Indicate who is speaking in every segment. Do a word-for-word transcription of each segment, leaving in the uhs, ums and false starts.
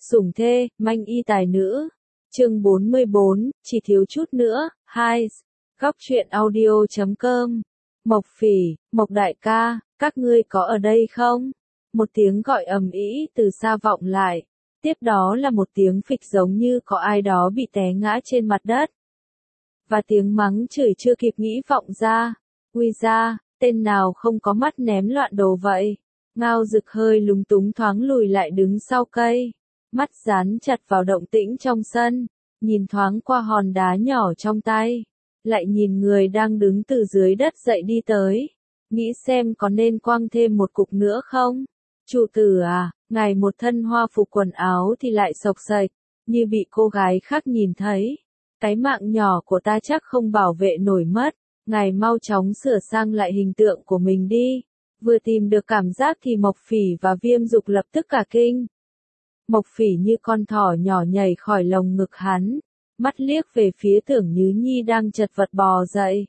Speaker 1: Sủng thê, manh y tài nữ. Chương bốn mươi bốn, chỉ thiếu chút nữa. Hai. Góc truyện audio chấm com. Mộc Phỉ, Mộc đại ca, các ngươi có ở đây không? Một tiếng gọi ầm ĩ từ xa vọng lại. Tiếp đó là một tiếng phịch giống như có ai đó bị té ngã trên mặt đất. Và tiếng mắng chửi chưa kịp nghĩ vọng ra. Uy ra, tên nào không có mắt ném loạn đồ vậy? Ngao Dực hơi lúng túng thoáng lùi lại đứng sau cây. Mắt dán chặt vào động tĩnh trong sân. Nhìn thoáng qua hòn đá nhỏ trong tay. Lại nhìn người đang đứng từ dưới đất dậy đi tới. Nghĩ xem có nên quăng thêm một cục nữa không? Trụ tử à, ngài một thân hoa phục quần áo thì lại xộc xệch, như bị cô gái khác nhìn thấy. Cái mạng nhỏ của ta chắc không bảo vệ nổi mất, ngài mau chóng sửa sang lại hình tượng của mình đi. Vừa tìm được cảm giác thì Mộc Phỉ và Viêm Dục lập tức cả kinh. Mộc Phỉ như con thỏ nhỏ nhảy khỏi lồng ngực hắn, mắt liếc về phía Tưởng Nhứ Nhi đang chật vật bò dậy.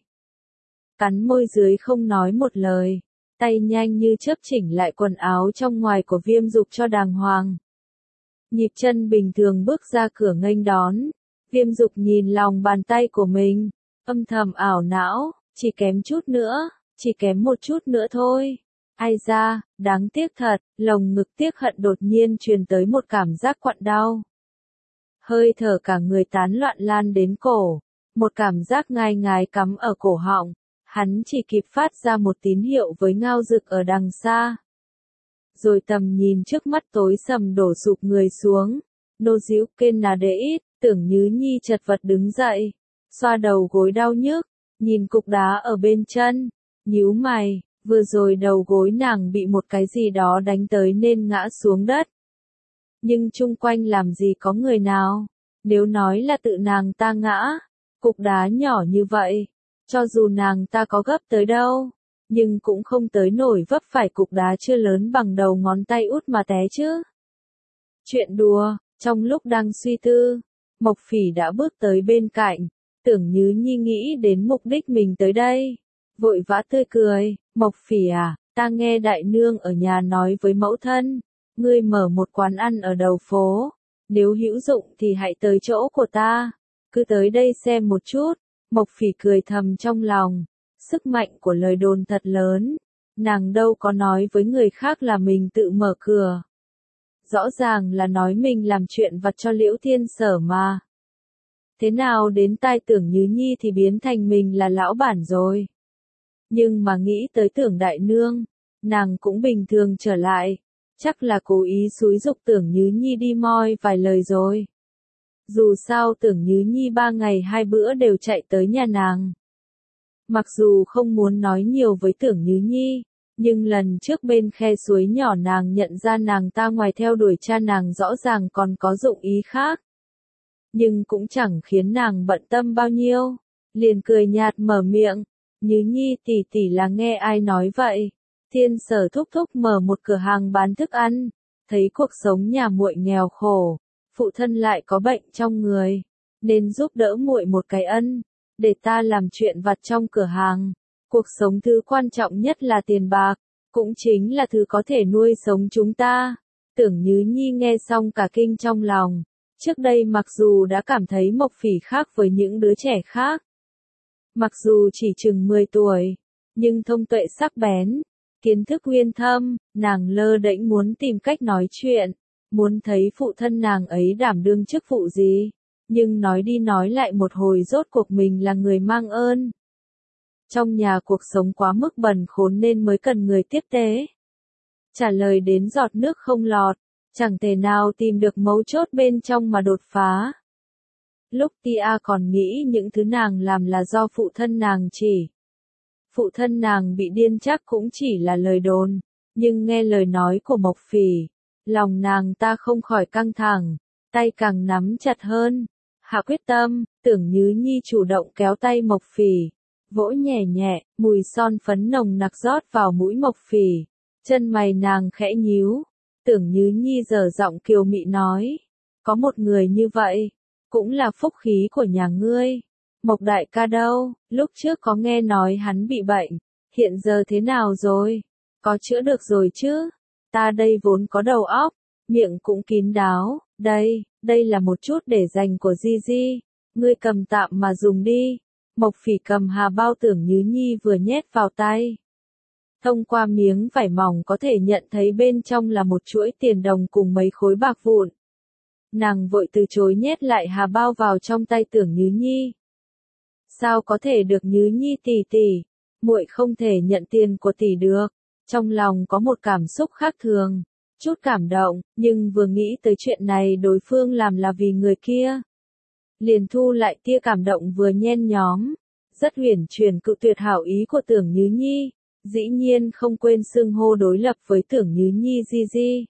Speaker 1: Cắn môi dưới không nói một lời, tay nhanh như chớp chỉnh lại quần áo trong ngoài của Viêm Dục cho đàng hoàng. Nhịp chân bình thường bước ra cửa nghênh đón, Viêm Dục nhìn lòng bàn tay của mình, âm thầm ảo não, chỉ kém chút nữa, chỉ kém một chút nữa thôi. Ai da, đáng tiếc thật, lồng ngực tiếc hận đột nhiên truyền tới một cảm giác quặn đau. Hơi thở cả người tán loạn lan đến cổ, một cảm giác ngai ngái cắm ở cổ họng, hắn chỉ kịp phát ra một tín hiệu với Ngao Dực ở đằng xa. Rồi tầm nhìn trước mắt tối sầm đổ sụp người xuống, nô díu kên nà đế ít, Tưởng Nhứ Nhi chật vật đứng dậy, xoa đầu gối đau nhức, nhìn cục đá ở bên chân, nhíu mày. Vừa rồi đầu gối nàng bị một cái gì đó đánh tới nên ngã xuống đất. Nhưng chung quanh làm gì có người nào, nếu nói là tự nàng ta ngã, cục đá nhỏ như vậy, cho dù nàng ta có gấp tới đâu, nhưng cũng không tới nổi vấp phải cục đá chưa lớn bằng đầu ngón tay út mà té chứ. Chuyện đùa, trong lúc đang suy tư, Mộc Phỉ đã bước tới bên cạnh, Tưởng Nhứ Nhi nghĩ đến mục đích mình tới đây. Vội vã tươi cười, Mộc Phỉ à, ta nghe đại nương ở nhà nói với mẫu thân, ngươi mở một quán ăn ở đầu phố, nếu hữu dụng thì hãy tới chỗ của ta, cứ tới đây xem một chút. Mộc Phỉ cười thầm trong lòng, sức mạnh của lời đồn thật lớn, nàng đâu có nói với người khác là mình tự mở cửa. Rõ ràng là nói mình làm chuyện vặt cho Liễu Thiên Sở mà. Thế nào đến tai Tưởng Nhứ Nhi thì biến thành mình là lão bản rồi. Nhưng mà nghĩ tới Tưởng đại nương, nàng cũng bình thường trở lại, chắc là cố ý xúi giục Tưởng Nhứ Nhi đi moi vài lời rồi. Dù sao Tưởng Nhứ Nhi ba ngày hai bữa đều chạy tới nhà nàng. Mặc dù không muốn nói nhiều với Tưởng Nhứ Nhi, nhưng lần trước bên khe suối nhỏ nàng nhận ra nàng ta ngoài theo đuổi cha nàng rõ ràng còn có dụng ý khác. Nhưng cũng chẳng khiến nàng bận tâm bao nhiêu, liền cười nhạt mở miệng. Nhứ Nhi tỷ tỷ là nghe ai nói vậy? Thiên Sở thúc thúc mở một cửa hàng bán thức ăn, thấy cuộc sống nhà muội nghèo khổ, phụ thân lại có bệnh trong người, nên giúp đỡ muội một cái ân, để ta làm chuyện vặt trong cửa hàng. Cuộc sống thứ quan trọng nhất là tiền bạc, cũng chính là thứ có thể nuôi sống chúng ta. Tưởng Nhứ Nhi nghe xong cả kinh trong lòng, trước đây mặc dù đã cảm thấy Mộc Phỉ khác với những đứa trẻ khác. Mặc dù chỉ chừng mười tuổi, nhưng thông tuệ sắc bén, kiến thức uyên thâm, nàng lơ đễnh muốn tìm cách nói chuyện, muốn thấy phụ thân nàng ấy đảm đương chức vụ gì, nhưng nói đi nói lại một hồi rốt cuộc mình là người mang ơn. Trong nhà cuộc sống quá mức bần khốn nên mới cần người tiếp tế. Trả lời đến giọt nước không lọt, chẳng thể nào tìm được mấu chốt bên trong mà đột phá. Lúc Tia còn nghĩ những thứ nàng làm là do phụ thân nàng chỉ. Phụ thân nàng bị điên chắc cũng chỉ là lời đồn, nhưng nghe lời nói của Mộc Phỉ, lòng nàng ta không khỏi căng thẳng, tay càng nắm chặt hơn. Hạ quyết tâm, Tưởng Nhứ Nhi chủ động kéo tay Mộc Phỉ, vỗ nhẹ nhẹ, mùi son phấn nồng nặc rót vào mũi Mộc Phỉ, chân mày nàng khẽ nhíu. Tưởng Nhứ Nhi dở giọng kiều mị nói, có một người như vậy, cũng là phúc khí của nhà ngươi. Mộc đại ca đâu, lúc trước có nghe nói hắn bị bệnh, hiện giờ thế nào rồi? Có chữa được rồi chứ? Ta đây vốn có đầu óc, miệng cũng kín đáo, Đây, đây là một chút để dành của Gigi, ngươi cầm tạm mà dùng đi. Mộc Phỉ cầm hà bao Tưởng Nhứ Nhi vừa nhét vào tay. Thông qua miếng vải mỏng có thể nhận thấy bên trong là một chuỗi tiền đồng cùng mấy khối bạc vụn. Nàng vội từ chối nhét lại hà bao vào trong tay Tưởng Nhứ Nhi. Sao có thể được Nhứ Nhi tỷ tỷ, muội không thể nhận tiền của tỷ được. Trong lòng có một cảm xúc khác thường, chút cảm động, nhưng vừa nghĩ tới chuyện này đối phương làm là vì người kia. Liền thu lại tia cảm động vừa nhen nhóm, rất uyển chuyển cự tuyệt hảo ý của Tưởng Nhứ Nhi, dĩ nhiên không quên xưng hô đối lập với Tưởng Nhứ Nhi Gigi.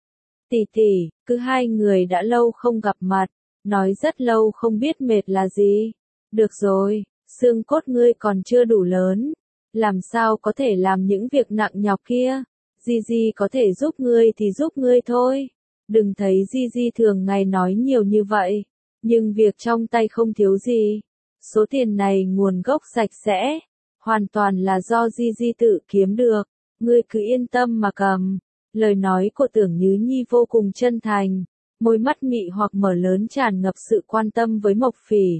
Speaker 1: Tỷ tỷ, cứ hai người đã lâu không gặp mặt, nói rất lâu không biết mệt là gì. Được rồi, xương cốt ngươi còn chưa đủ lớn, làm sao có thể làm những việc nặng nhọc kia. Gigi có thể giúp ngươi thì giúp ngươi thôi. Đừng thấy Gigi thường ngày nói nhiều như vậy, nhưng việc trong tay không thiếu gì. Số tiền này nguồn gốc sạch sẽ, hoàn toàn là do Gigi tự kiếm được, ngươi cứ yên tâm mà cầm. Lời nói của Tưởng Nhứ Nhi vô cùng chân thành, môi mắt mị hoặc mở lớn tràn ngập sự quan tâm với Mộc Phỉ.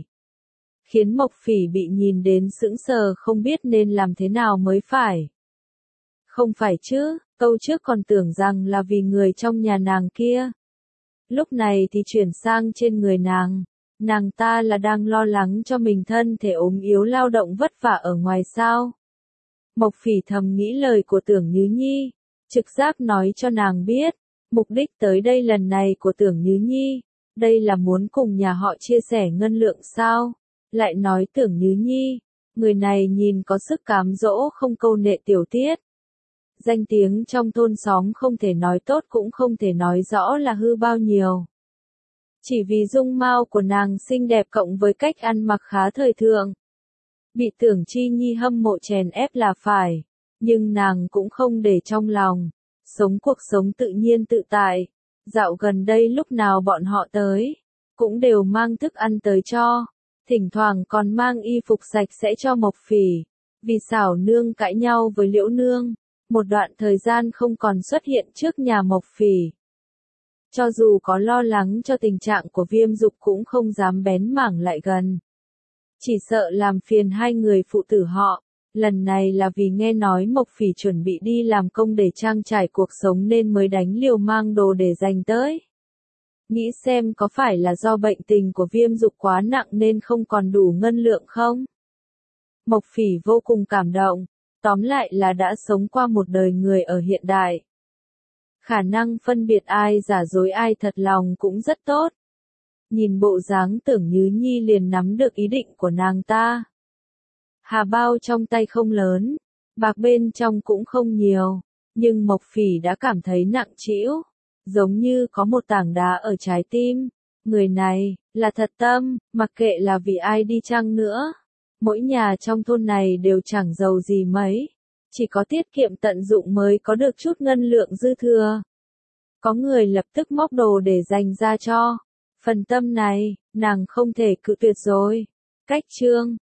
Speaker 1: Khiến Mộc Phỉ bị nhìn đến sững sờ không biết nên làm thế nào mới phải. Không phải chứ, câu trước còn tưởng rằng là vì người trong nhà nàng kia. Lúc này thì chuyển sang trên người nàng. Nàng ta là đang lo lắng cho mình thân thể ốm yếu lao động vất vả ở ngoài sao. Mộc Phỉ thầm nghĩ lời của Tưởng Nhứ Nhi, trực giác nói cho nàng biết, mục đích tới đây lần này của Tưởng Nhứ Nhi, đây là muốn cùng nhà họ chia sẻ ngân lượng sao. Lại nói Tưởng Nhứ Nhi, người này nhìn có sức cám dỗ không câu nệ tiểu tiết. Danh tiếng trong thôn xóm không thể nói tốt cũng không thể nói rõ là hư bao nhiêu. Chỉ vì dung mạo của nàng xinh đẹp cộng với cách ăn mặc khá thời thượng. Bị Tưởng Chi Nhi hâm mộ chèn ép là phải, nhưng nàng cũng không để trong lòng, sống cuộc sống tự nhiên tự tại. Dạo gần đây lúc nào bọn họ tới, cũng đều mang thức ăn tới cho, thỉnh thoảng còn mang y phục sạch sẽ cho Mộc Phỉ. Vì xảo nương cãi nhau với Liễu nương, một đoạn thời gian không còn xuất hiện trước nhà Mộc Phỉ. Cho dù có lo lắng cho tình trạng của Viêm Dục cũng không dám bén mảng lại gần. Chỉ sợ làm phiền hai người phụ tử họ, lần này là vì nghe nói Mộc Phỉ chuẩn bị đi làm công để trang trải cuộc sống nên mới đánh liều mang đồ để dành tới. Nghĩ xem có phải là do bệnh tình của Viêm Dục quá nặng nên không còn đủ ngân lượng không? Mộc Phỉ vô cùng cảm động, tóm lại là đã sống qua một đời người ở hiện đại. Khả năng phân biệt ai giả dối ai thật lòng cũng rất tốt. Nhìn bộ dáng Tưởng Nhứ Nhi liền nắm được ý định của nàng ta. Hà bao trong tay không lớn, bạc bên trong cũng không nhiều, nhưng Mộc Phỉ đã cảm thấy nặng trĩu, giống như có một tảng đá ở trái tim. Người này, là thật tâm, mặc kệ là vì ai đi chăng nữa. Mỗi nhà trong thôn này đều chẳng giàu gì mấy, chỉ có tiết kiệm tận dụng mới có được chút ngân lượng dư thừa. Có người lập tức móc đồ để dành ra cho. Phần tâm này, nàng không thể cự tuyệt rồi. Cách chương